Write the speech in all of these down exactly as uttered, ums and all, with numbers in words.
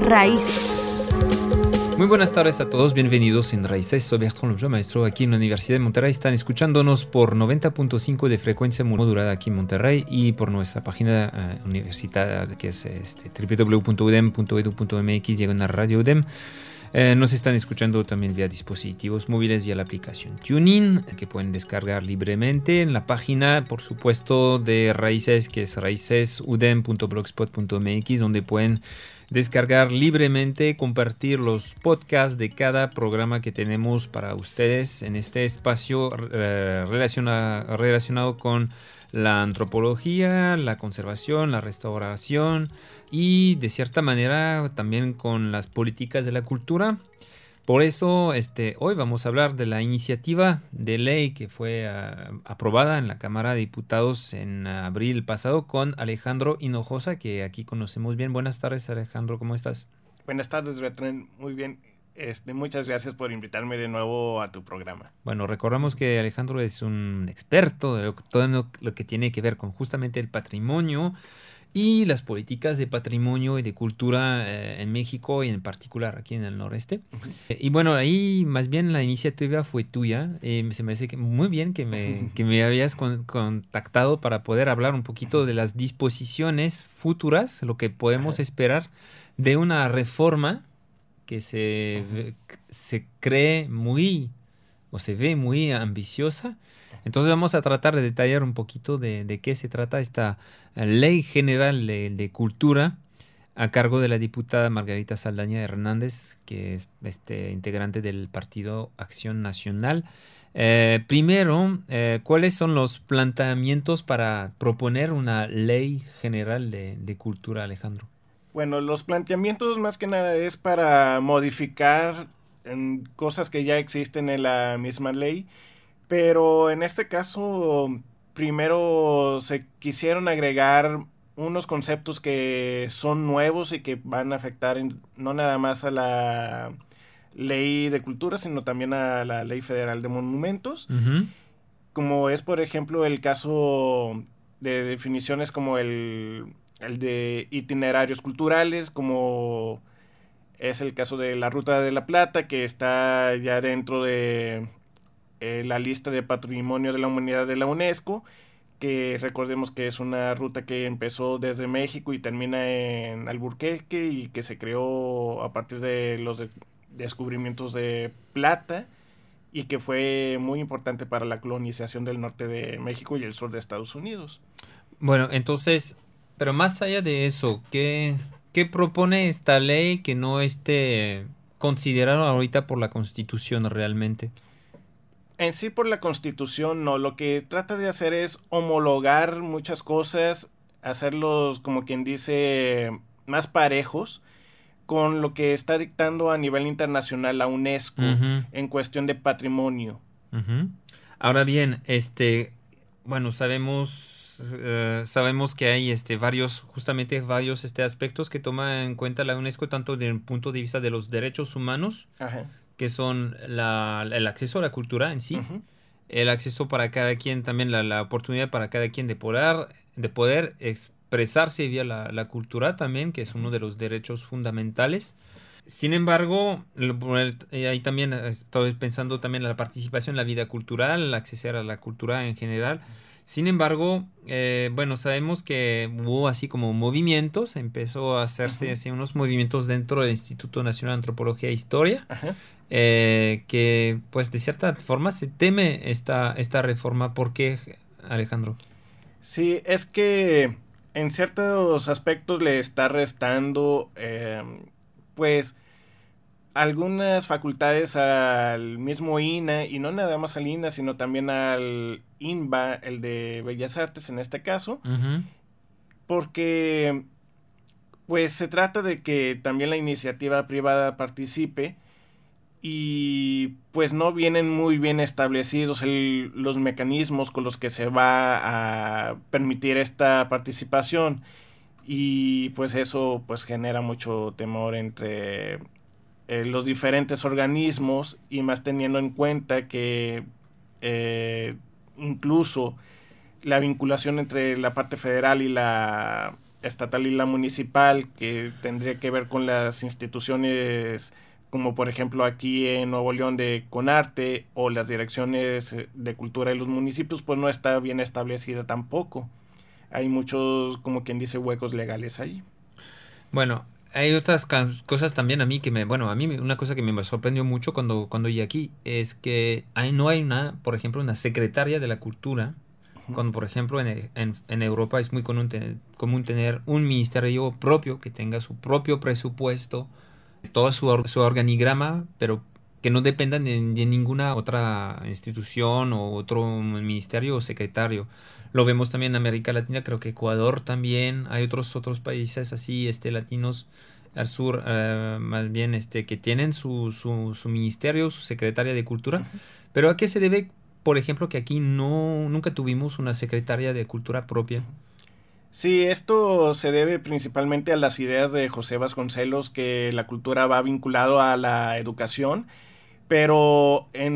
Raíces. Muy buenas tardes a todos, bienvenidos en Raíces. Soy Bertrand Lobjo, maestro aquí en la Universidad de Monterrey. Están escuchándonos por noventa punto cinco de frecuencia modulada aquí en Monterrey y por nuestra página uh, universitaria que es este, doble u doble u doble u punto u d e m punto e d u punto m x diagonal radio U D E M. Eh, nos están escuchando también vía dispositivos móviles, vía la aplicación TuneIn, que pueden descargar libremente en la página, por supuesto, de Raíces, que es raíces u d e m punto blogspot punto m x, donde pueden descargar libremente, compartir los podcasts de cada programa que tenemos para ustedes en este espacio eh, relaciona, relacionado con la antropología, la conservación, la restauración y de cierta manera también con las políticas de la cultura. Por eso este, hoy vamos a hablar de la iniciativa de ley que fue uh, aprobada en la Cámara de Diputados en uh, abril pasado con Alejandro Hinojosa, que aquí conocemos bien. Buenas tardes, Alejandro, ¿cómo estás? Buenas tardes, Bertrand. Muy bien. Este, muchas gracias por invitarme de nuevo a tu programa. Bueno, recordamos que Alejandro es un experto de lo, todo lo, lo que tiene que ver con justamente el patrimonio y las políticas de patrimonio y de cultura eh, en México y en particular aquí en el noreste. Uh-huh. Eh, y bueno, ahí más bien la iniciativa fue tuya. Eh, se me hace que muy bien que me, que me habías con, contactado para poder hablar un poquito de las disposiciones futuras, lo que podemos uh-huh. esperar de una reforma que se, uh-huh. se cree muy o se ve muy ambiciosa. Entonces vamos a tratar de detallar un poquito de, de qué se trata esta Ley General de, de Cultura a cargo de la diputada Margarita Saldaña Hernández, que es este, integrante del Partido Acción Nacional. Eh, primero, eh, ¿cuáles son los planteamientos para proponer una Ley General de, de Cultura, Alejandro? Bueno, los planteamientos más que nada es para modificar en cosas que ya existen en la misma ley. Pero en este caso, primero se quisieron agregar unos conceptos que son nuevos y que van a afectar en, no nada más a la ley de cultura, sino también a la ley federal de monumentos. Uh-huh. Como es, por ejemplo, el caso de definiciones como el, el de itinerarios culturales, como es el caso de la Ruta de la Plata, que está ya dentro de Eh, la lista de Patrimonio de la Humanidad de la UNESCO, que recordemos que es una ruta que empezó desde México y termina en Alburquerque y que se creó a partir de los de- descubrimientos de plata y que fue muy importante para la colonización del norte de México y el sur de Estados Unidos. Bueno, entonces, pero más allá de eso, ¿qué, qué propone esta ley que no esté considerada ahorita por la Constitución realmente? En sí, por la Constitución, no. Lo que trata de hacer es homologar muchas cosas, hacerlos, como quien dice, más parejos con lo que está dictando a nivel internacional la UNESCO uh-huh. en cuestión de patrimonio. Uh-huh. Ahora bien, este, bueno, sabemos, uh, sabemos que hay este, varios, justamente varios este, aspectos que toma en cuenta la UNESCO, tanto desde el punto de vista de los derechos humanos, Ajá. que son la, el acceso a la cultura en sí, uh-huh. el acceso para cada quien, también la, la oportunidad para cada quien de poder, de poder expresarse vía la, la cultura también, que es uno de los derechos fundamentales. Sin embargo, ahí también estoy pensando también en la participación en la vida cultural, acceder a la cultura en general. Sin embargo, eh, bueno, sabemos que hubo así como movimientos, empezó a hacerse uh-huh. así unos movimientos dentro del Instituto Nacional de Antropología e Historia, uh-huh. eh, que pues de cierta forma se teme esta, esta reforma. ¿Por qué, Alejandro? Sí, es que en ciertos aspectos le está restando eh, pues algunas facultades al mismo I N A, y no nada más al I N A, sino también al I N B A, el de Bellas Artes en este caso, uh-huh. porque pues se trata de que también la iniciativa privada participe y pues no vienen muy bien establecidos el, los mecanismos con los que se va a permitir esta participación, y pues eso pues genera mucho temor entre Eh, los diferentes organismos, y más teniendo en cuenta que eh, incluso la vinculación entre la parte federal y la estatal y la municipal, que tendría que ver con las instituciones como por ejemplo aquí en Nuevo León de Conarte o las direcciones de cultura de los municipios, pues no está bien establecida tampoco. Hay muchos, como quien dice, huecos legales ahí. Bueno, hay otras cosas también a mí que me, bueno, a mí una cosa que me sorprendió mucho cuando, cuando llegué aquí es que hay, no hay una, por ejemplo, una secretaria de la cultura, uh-huh. Cuando por ejemplo en, en, en Europa es muy común tener, común tener un ministerio propio que tenga su propio presupuesto, todo su, su organigrama, pero que no dependan de, de ninguna otra institución o otro ministerio o secretario. Lo vemos también en América Latina, creo que Ecuador también, hay otros otros países así, este, latinos al sur, uh, más bien, este, que tienen su, su, su ministerio, su secretaria de cultura. Uh-huh. Pero ¿a qué se debe, por ejemplo, que aquí no nunca tuvimos una secretaria de cultura propia? Sí, esto se debe principalmente a las ideas de José Vasconcelos, que la cultura va vinculado a la educación, pero en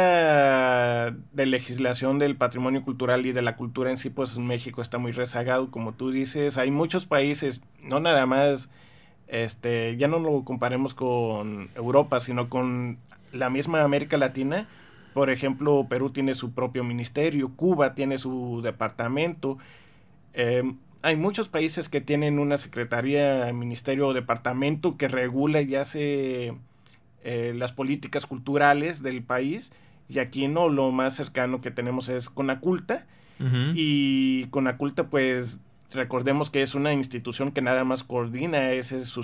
materia de legislación del patrimonio cultural y de la cultura en sí, pues México está muy rezagado, como tú dices. Hay muchos países, no nada más, este, ya no lo comparemos con Europa, sino con la misma América Latina. Por ejemplo, Perú tiene su propio ministerio, Cuba tiene su departamento. Eh, hay muchos países que tienen una secretaría, ministerio o departamento que regula y hace eh, las políticas culturales del país, y aquí no, lo más cercano que tenemos es Conaculta. Uh-huh. Y Conaculta, pues recordemos que es una institución que nada más coordina ese su,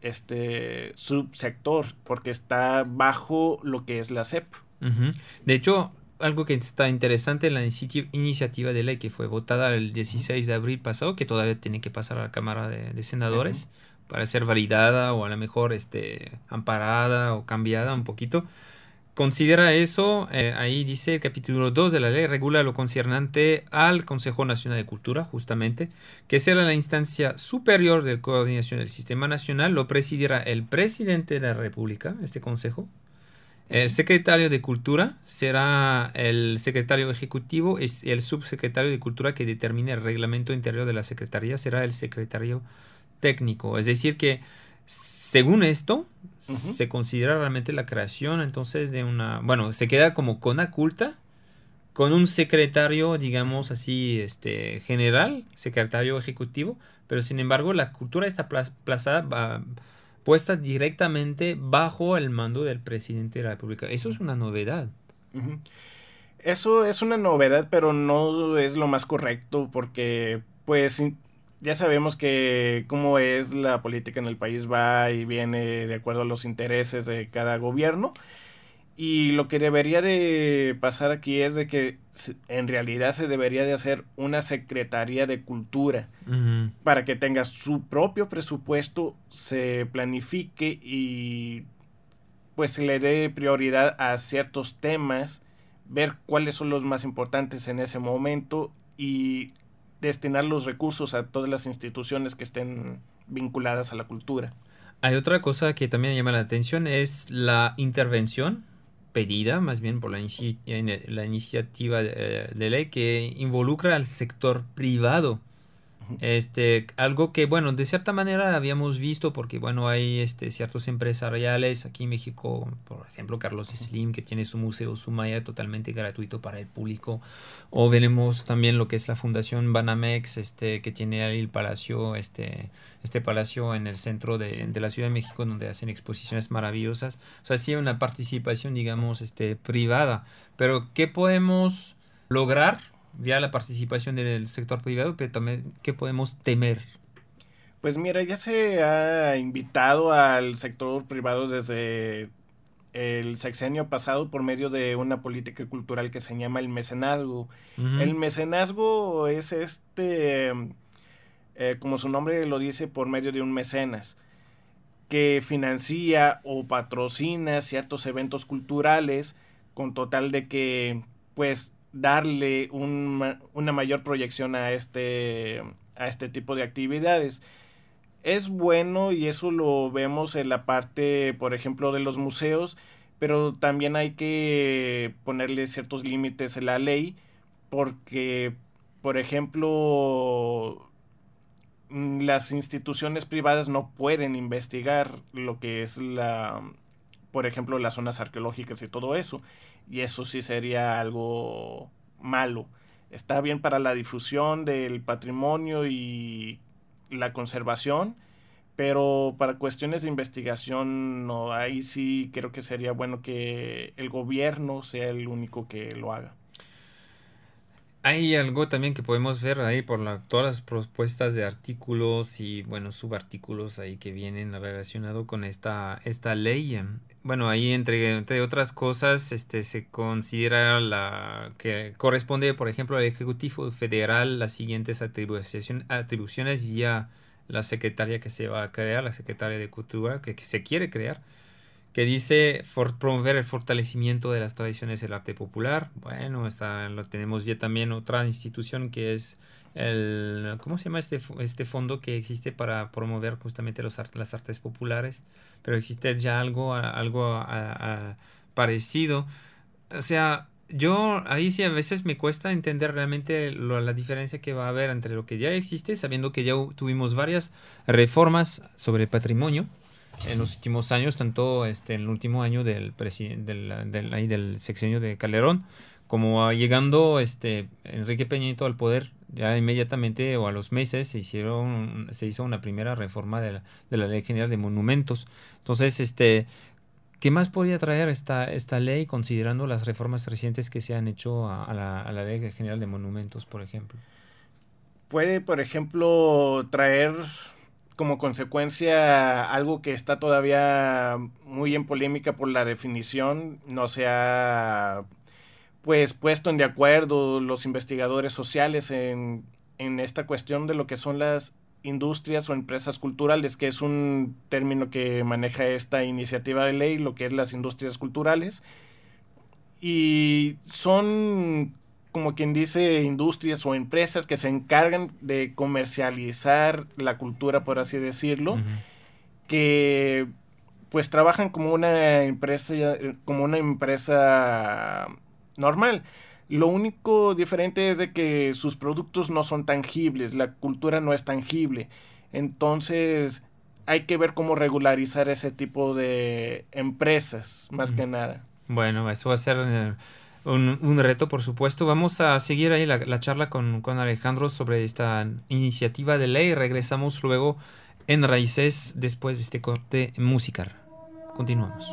este subsector, porque está bajo lo que es la S E P. Uh-huh. De hecho, algo que está interesante en la inici- iniciativa de ley que fue votada el dieciséis de abril pasado, que todavía tiene que pasar a la Cámara de, de Senadores uh-huh. para ser validada o a lo mejor este, amparada o cambiada un poquito, considera eso, eh, ahí dice el capítulo dos de la ley, regula lo concernente al Consejo Nacional de Cultura, justamente, que será la instancia superior de coordinación del Sistema Nacional, lo presidirá el presidente de la República, este consejo. El secretario de Cultura será el secretario ejecutivo, es el subsecretario de Cultura que determine el reglamento interior de la secretaría, será el secretario técnico. Es decir que, según esto, uh-huh. se considera realmente la creación entonces de una, bueno, se queda como Conaculta, con un secretario, digamos así, este general, secretario ejecutivo, pero sin embargo la cultura está plazada, puesta directamente bajo el mando del presidente de la República. Eso es una novedad. Uh-huh. Eso es una novedad, pero no es lo más correcto, porque pues ya sabemos que cómo es la política en el país, va y viene de acuerdo a los intereses de cada gobierno. Y lo que debería de pasar aquí es de que en realidad se debería de hacer una Secretaría de Cultura, uh-huh. para que tenga su propio presupuesto, se planifique y pues se le dé prioridad a ciertos temas, ver cuáles son los más importantes en ese momento y destinar los recursos a todas las instituciones que estén vinculadas a la cultura. Hay otra cosa que también llama la atención, es la intervención pedida más bien por la, inici- la iniciativa de, de ley que involucra al sector privado. Este, algo que, bueno, de cierta manera habíamos visto porque, bueno, hay este, ciertos empresariales aquí en México, por ejemplo, Carlos Slim, que tiene su museo Sumaya totalmente gratuito para el público, o veremos también lo que es la Fundación Banamex, este, que tiene ahí el palacio, este, este palacio en el centro de, de la Ciudad de México, donde hacen exposiciones maravillosas. O sea, sí, una participación, digamos, este, privada. Pero, ¿qué podemos lograr vía la participación del sector privado, pero también qué podemos temer? Pues mira, ya se ha invitado al sector privado desde el sexenio pasado por medio de una política cultural que se llama el mecenazgo. Uh-huh. El mecenazgo es este, eh, como su nombre lo dice, por medio de un mecenas que financia o patrocina ciertos eventos culturales con total de que, pues, darle un, una mayor proyección a este, a este tipo de actividades. Es bueno y eso lo vemos en la parte, por ejemplo, de los museos, pero también hay que ponerle ciertos límites en la ley porque, por ejemplo, las instituciones privadas no pueden investigar lo que es la, por ejemplo, las zonas arqueológicas y todo eso. Y eso sí sería algo malo. Está bien para la difusión del patrimonio y la conservación, pero para cuestiones de investigación, no, ahí sí creo que sería bueno que el gobierno sea el único que lo haga. Hay algo también que podemos ver ahí por la, todas las propuestas de artículos y, bueno, subartículos ahí que vienen relacionados con esta, esta ley. Bueno, ahí entre, entre otras cosas, este, se considera la que corresponde, por ejemplo, al Ejecutivo Federal las siguientes atribución, atribuciones vía la secretaria que se va a crear, la secretaria de Cultura, que, que se quiere crear, que dice for, promover el fortalecimiento de las tradiciones del arte popular. Bueno, está, lo tenemos ya también otra institución que es el, ¿cómo se llama este, este fondo que existe para promover justamente los, las artes populares? Pero existe ya algo, algo a, a, a parecido. O sea, yo ahí sí a veces me cuesta entender realmente lo, la diferencia que va a haber entre lo que ya existe, sabiendo que ya tuvimos varias reformas sobre patrimonio en los últimos años, tanto este, en el último año del, del, del, ahí del sexenio de Calderón, como llegando este, Enrique Peña Nieto al poder, ya inmediatamente o a los meses se, hicieron, se hizo una primera reforma de la, de la Ley General de Monumentos. Entonces, este, ¿qué más podría traer esta, esta ley considerando las reformas recientes que se han hecho a, a, la, a la Ley General de Monumentos, por ejemplo? Puede, por ejemplo, traer como consecuencia algo que está todavía muy en polémica por la definición, no se ha pues puesto en de acuerdo los investigadores sociales en, en esta cuestión de lo que son las industrias o empresas culturales, que es un término que maneja esta iniciativa de ley, lo que es las industrias culturales, y son, como quien dice, industrias o empresas que se encargan de comercializar la cultura, por así decirlo, uh-huh. que pues trabajan como una empresa, como una empresa normal. Lo único diferente es de que sus productos no son tangibles, la cultura no es tangible. Entonces hay que ver cómo regularizar ese tipo de empresas, más uh-huh. que nada. Bueno, eso va a ser Eh... Un, un reto, por supuesto. Vamos a seguir ahí la, la charla con, con Alejandro sobre esta iniciativa de ley. Regresamos luego en Raíces después de este corte musical. Continuamos.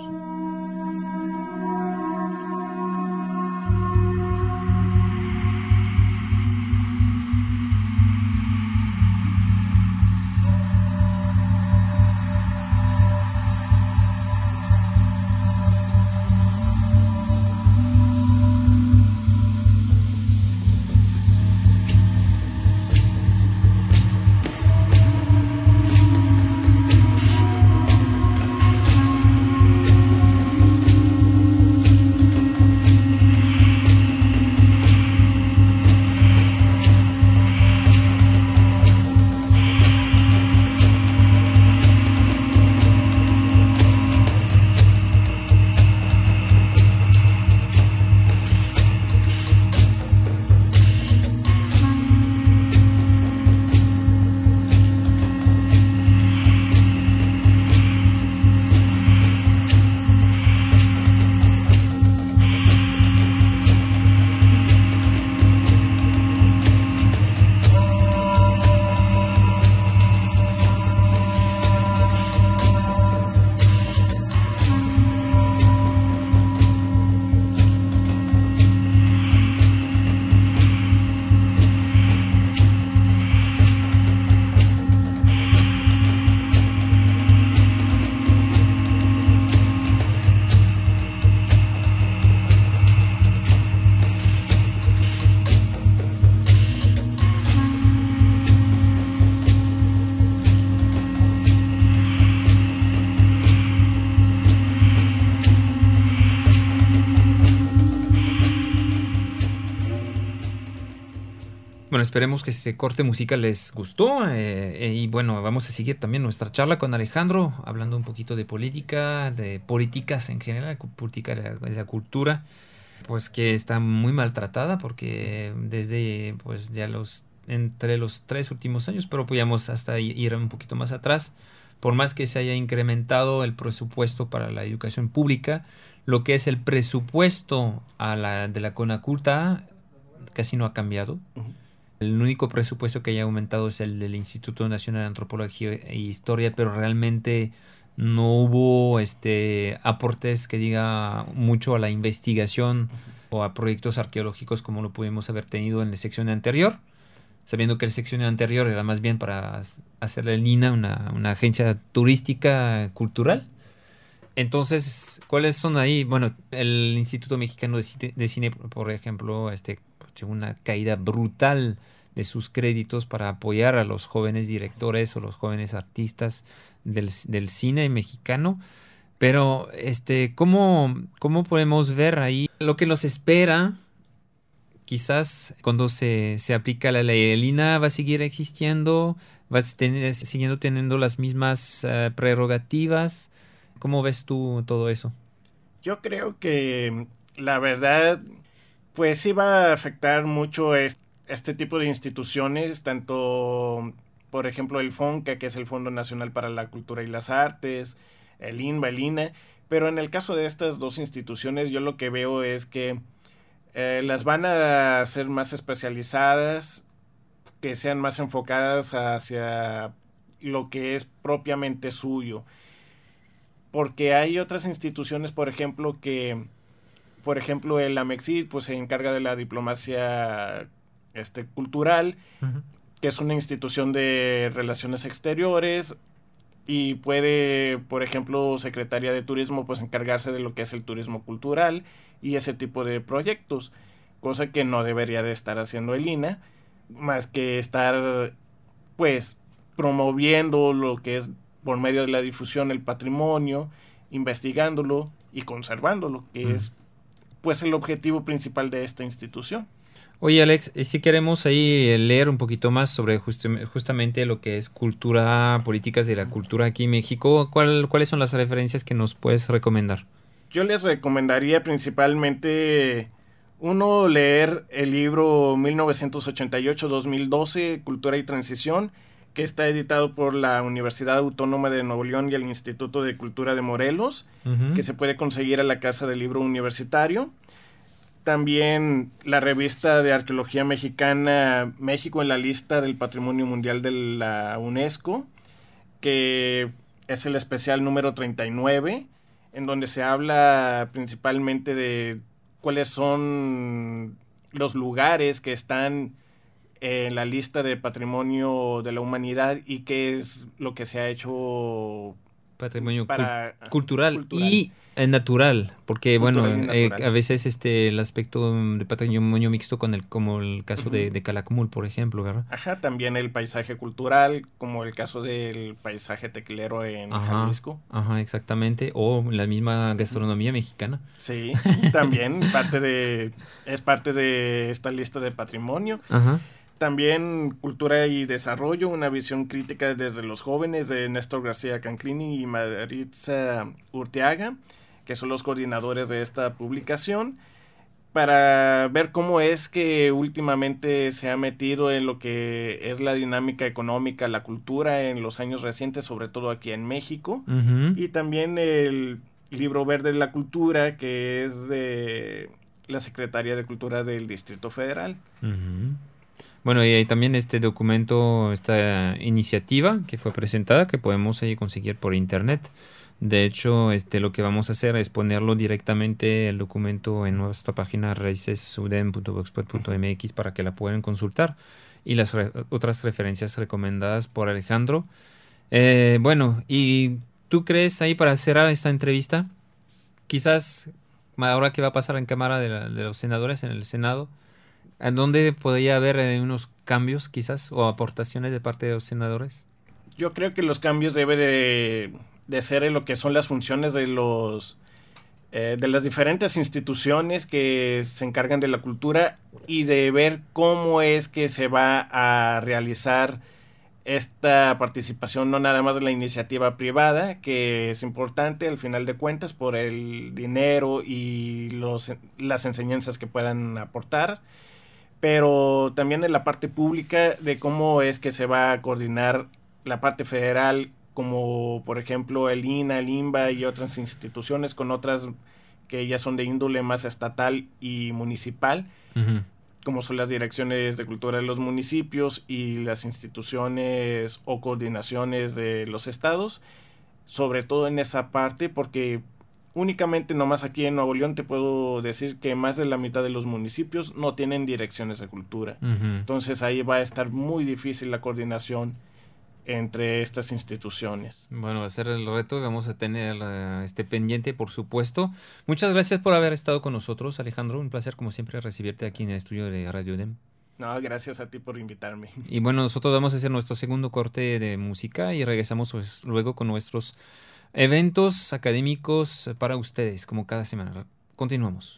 Bueno, esperemos que este corte musical les gustó eh, eh, y bueno, vamos a seguir también nuestra charla con Alejandro, hablando un poquito de política, de políticas en general, política de la, de la cultura, pues que está muy maltratada porque desde pues ya los entre los tres últimos años, pero podíamos hasta ir un poquito más atrás. Por más que se haya incrementado el presupuesto para la educación pública, lo que es el presupuesto a la, de la Conaculta casi no ha cambiado. Uh-huh. El único presupuesto que haya aumentado es el del Instituto Nacional de Antropología e Historia, pero realmente no hubo este, aportes que diga mucho a la investigación uh-huh. o a proyectos arqueológicos como lo pudimos haber tenido en la sección anterior, sabiendo que la sección anterior era más bien para hacerle el I N A una, una agencia turística cultural. Entonces, ¿cuáles son ahí? Bueno, el Instituto Mexicano de Cine, de Cine por ejemplo, este, una caída brutal de sus créditos para apoyar a los jóvenes directores o los jóvenes artistas del, del cine mexicano. Pero, este, ¿cómo, ¿cómo podemos ver ahí lo que nos espera? Quizás cuando se, se aplica la ley, el I N A va a seguir existiendo, va a tener, siguiendo teniendo las mismas uh, prerrogativas. ¿Cómo ves tú todo eso? Yo creo que la verdad, pues sí va a afectar mucho este, este tipo de instituciones, tanto, por ejemplo, el FONCA, que es el Fondo Nacional para la Cultura y las Artes, el INBA, el I N A, pero en el caso de estas dos instituciones, yo lo que veo es que eh, las van a hacer más especializadas, que sean más enfocadas hacia lo que es propiamente suyo. Porque hay otras instituciones, por ejemplo, que, por ejemplo, el AMEXID, pues se encarga de la diplomacia este, cultural, uh-huh. que es una institución de relaciones exteriores, y puede, por ejemplo, Secretaría de Turismo, pues encargarse de lo que es el turismo cultural y ese tipo de proyectos, cosa que no debería de estar haciendo el I N A, más que estar, pues, promoviendo lo que es por medio de la difusión el patrimonio, investigándolo y conservándolo, que mm. es pues el objetivo principal de esta institución. Oye, Alex, si queremos ahí leer un poquito más sobre just, justamente lo que es cultura, políticas de la cultura aquí en México, ¿cuál, ¿cuáles son las referencias que nos puedes recomendar? Yo les recomendaría principalmente, uno, leer el libro mil novecientos ochenta y ocho a dos mil doce, Cultura y Transición, que está editado por la Universidad Autónoma de Nuevo León y el Instituto de Cultura de Morelos, uh-huh. que se puede conseguir a la Casa del Libro Universitario. También la revista de Arqueología Mexicana, México en la lista del Patrimonio Mundial de la UNESCO, que es el especial número treinta y nueve, en donde se habla principalmente de cuáles son los lugares que están en la lista de patrimonio de la humanidad y qué es lo que se ha hecho patrimonio para, cul- cultural, cultural y eh, natural, porque cultural bueno, eh, a veces este el aspecto de patrimonio mixto con el como el caso uh-huh. de, de Calakmul, por ejemplo, ¿verdad? Ajá, también el paisaje cultural, como el caso del paisaje tequilero en ajá, Jalisco. Ajá, exactamente, o la misma gastronomía mexicana. Sí, también parte de es parte de esta lista de patrimonio. Ajá. También Cultura y Desarrollo, una visión crítica desde los jóvenes, de Néstor García Canclini y Maritza Urteaga, que son los coordinadores de esta publicación, para ver cómo es que últimamente se ha metido en lo que es la dinámica económica, la cultura en los años recientes, sobre todo aquí en México, uh-huh. y también el Libro Verde de la Cultura, que es de la Secretaría de Cultura del Distrito Federal. Uh-huh. Bueno, y hay también este documento, esta iniciativa que fue presentada, que podemos ahí conseguir por internet. De hecho, este, lo que vamos a hacer es ponerlo directamente el documento en nuestra página raíces u d e m punto blogspot punto m x para que la puedan consultar. Y las re- otras referencias recomendadas por Alejandro. Eh, bueno, ¿y tú crees ahí para cerrar esta entrevista? Quizás ahora que va a pasar en Cámara de, la, de los Senadores, en el Senado, ¿en dónde podría haber eh, unos cambios quizás o aportaciones de parte de los senadores? Yo creo que los cambios deben de, de ser en lo que son las funciones de los eh, de las diferentes instituciones que se encargan de la cultura y de ver cómo es que se va a realizar esta participación, no nada más de la iniciativa privada, que es importante al final de cuentas por el dinero y los, las enseñanzas que puedan aportar, pero también en la parte pública de cómo es que se va a coordinar la parte federal, como por ejemplo el I N A, el I N B A y otras instituciones, con otras que ya son de índole más estatal y municipal, uh-huh. como son las direcciones de cultura de los municipios y las instituciones o coordinaciones de los estados, sobre todo en esa parte, porque únicamente nomás aquí en Nuevo León te puedo decir que más de la mitad de los municipios no tienen direcciones de cultura. Uh-huh. Entonces ahí va a estar muy difícil la coordinación entre estas instituciones. Bueno, va a ser el reto, vamos a tener uh, este pendiente, por supuesto. Muchas gracias por haber estado con nosotros, Alejandro. Un placer, como siempre, recibirte aquí en el estudio de Radio U D E M. No, gracias a ti por invitarme. Y bueno, nosotros vamos a hacer nuestro segundo corte de música y regresamos pues, luego con nuestros eventos académicos para ustedes, como cada semana. Continuamos.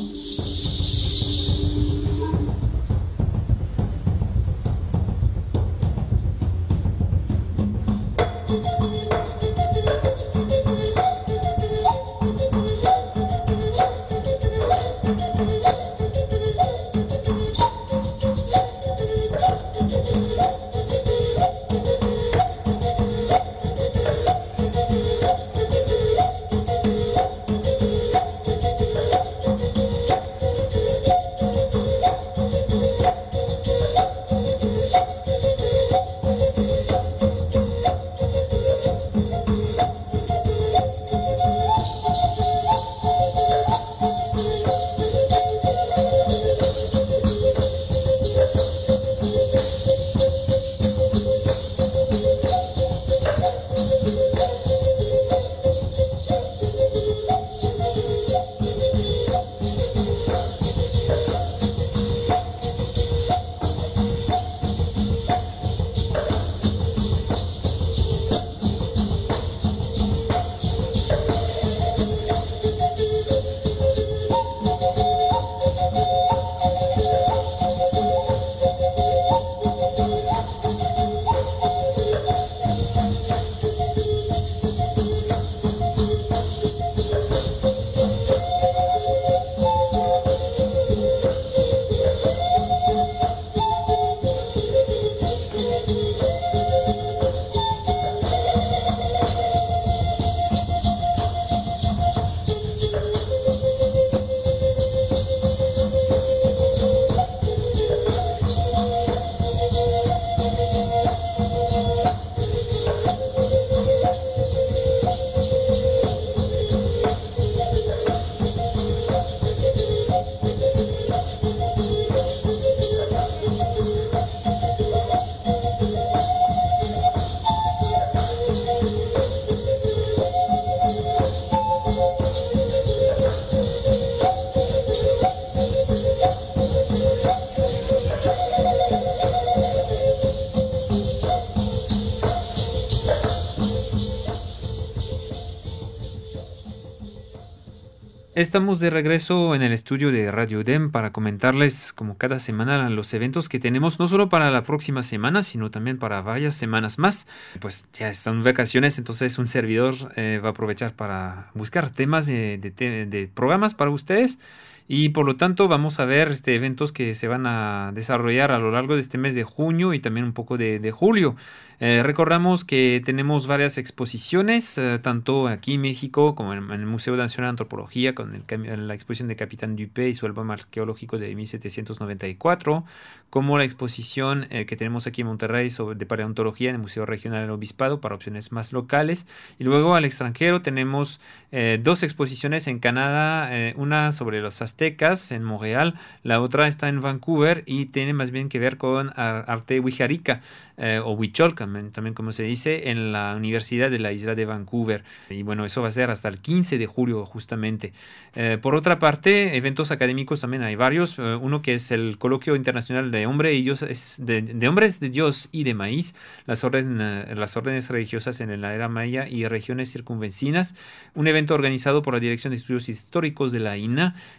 Estamos de regreso en el estudio de Radio U D E M para comentarles como cada semana los eventos que tenemos, no solo para la próxima semana, sino también para varias semanas más. Pues ya están vacaciones, entonces un servidor eh, va a aprovechar para buscar temas de, de, de programas para ustedes. Y por lo tanto vamos a ver este, eventos que se van a desarrollar a lo largo de este mes de junio y también un poco de, de julio. Eh, recordamos que tenemos varias exposiciones, eh, tanto aquí en México como en, en el Museo Nacional de Antropología, con el, la exposición de Capitán Dupé y su álbum arqueológico de mil setecientos noventa y cuatro, como la exposición eh, que tenemos aquí en Monterrey sobre, de paleontología en el Museo Regional del Obispado para opciones más locales. Y luego al extranjero tenemos eh, dos exposiciones en Canadá, eh, una sobre los aztecas en Montreal, la otra está en Vancouver y tiene más bien que ver con arte wixárika eh, o huicholca, también como se dice, en la Universidad de la Isla de Vancouver. Y bueno, eso va a ser hasta el quince de julio justamente. Eh, por otra parte, eventos académicos también hay varios. Eh, uno que es el Coloquio Internacional de, hombre y Dios, es de, de Hombres de Dios y de Maíz, las, orden, eh, las órdenes religiosas en la era maya y regiones circunvecinas. Un evento organizado por la Dirección de Estudios Históricos de la I N A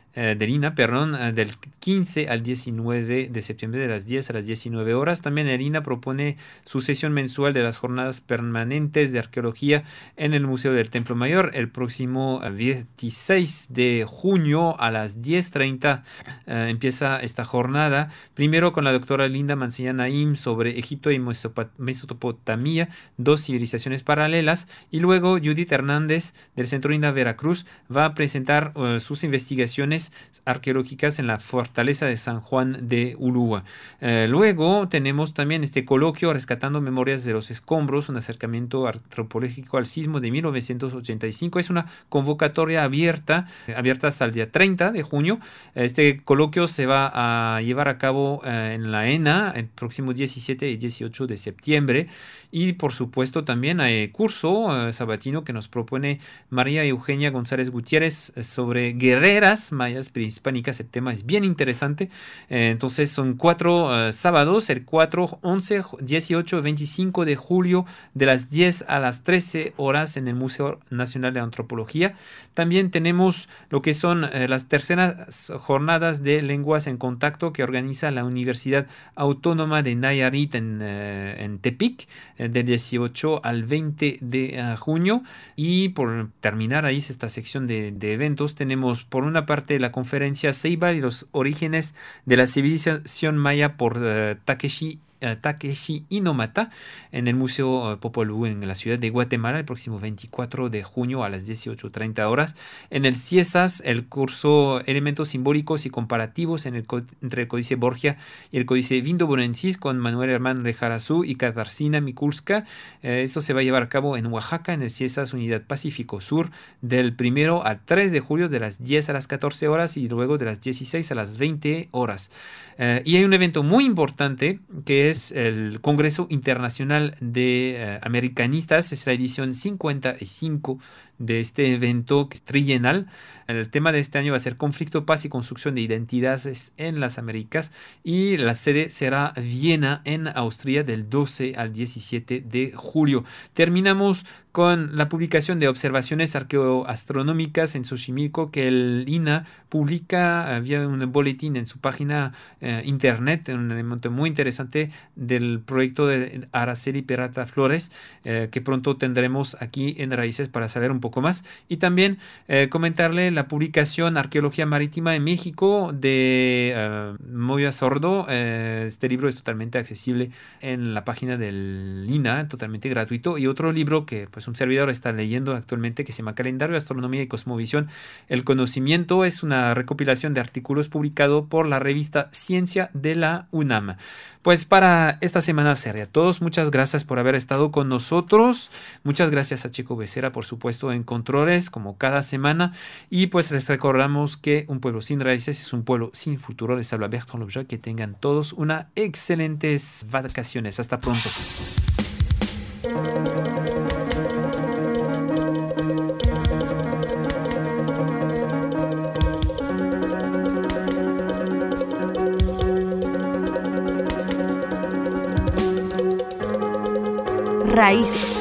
eh, del I N A, perdón, eh, del quince al diecinueve de septiembre, de las diez a las diecinueve horas. También el I N A propone su sesión mensual de las jornadas permanentes de arqueología en el Museo del Templo Mayor el próximo veintiséis de junio a las diez treinta. Eh, empieza esta jornada, primero con la doctora Linda Mancilla Naim sobre Egipto y Mesopotamia, dos civilizaciones paralelas, y luego Judith Hernández del Centro I N A Veracruz va a presentar uh, sus investigaciones arqueológicas en la fortaleza de San Juan de Ulúa. Eh, luego tenemos también este coloquio Rescatando Memorias de los Escombros, un acercamiento antropológico al sismo de mil novecientos ochenta y cinco. Es una convocatoria abierta, abierta hasta el día treinta de junio. Este coloquio se va a llevar a cabo eh, en la ENA el próximo diecisiete y dieciocho de septiembre. Y por supuesto también hay curso eh, sabatino que nos propone María Eugenia González Gutiérrez sobre guerreras mayas prehispánicas. El tema es bien interesante. Eh, entonces son cuatro uh, sábados, el cuatro, once, dieciocho, veinticinco de julio, de las diez a las trece horas en el Museo Nacional de Antropología. También tenemos lo que son eh, las terceras jornadas de lenguas en contacto que organiza la Universidad Autónoma de Nayarit en, eh, en Tepic, eh, del dieciocho al veinte de uh, junio. Y por terminar ahí esta sección de, de eventos, tenemos por una parte la conferencia Ceiba y los orígenes de la civilización maya por uh, Takeshi Uh, Takeshi Inomata en el Museo uh, Popol Vuh en la ciudad de Guatemala el próximo veinticuatro de junio a las dieciocho treinta horas. En el CIESAS, el curso Elementos Simbólicos y Comparativos en el, entre el Códice Borgia y el Códice Vindobonensis con Manuel Hermán Lejarazú y Katarzyna Mikulska. Eh, esto se va a llevar a cabo en Oaxaca, en el CIESAS Unidad Pacífico Sur, del primero al tres de julio, de las diez a las catorce horas y luego de las dieciséis a las veinte horas. Eh, y hay un evento muy importante que es el Congreso Internacional de eh, Americanistas. Es la edición cincuenta y cinco de este evento que es trienal. El tema de este año va a ser conflicto, paz y construcción de identidades en las Américas, y la sede será Viena, en Austria, del doce al diecisiete de julio. Terminamos con la publicación de observaciones arqueoastronómicas en Xochimilco que el I N A publica. Había un boletín en su página eh, internet, un elemento muy interesante del proyecto de Araceli Peralta Flores, eh, que pronto tendremos aquí en Raíces para saber un poco más. Y también eh, comentarle la publicación Arqueología Marítima en México de uh, Moya Sordo. Eh, este libro es totalmente accesible en la página del I N A, totalmente gratuito. Y otro libro que pues un servidor está leyendo actualmente, que se llama Calendario, Astronomía y Cosmovisión. El conocimiento es una recopilación de artículos publicado por la revista Ciencia de la UNAM. Pues para esta semana sería todos. Muchas gracias por haber estado con nosotros. Muchas gracias a Chico Becerra, por supuesto, en controles, como cada semana. Y pues les recordamos que un pueblo sin raíces es un pueblo sin futuro. Les habla Bertrand Lobjat. Que tengan todos unas excelentes vacaciones. Hasta pronto. Raíces.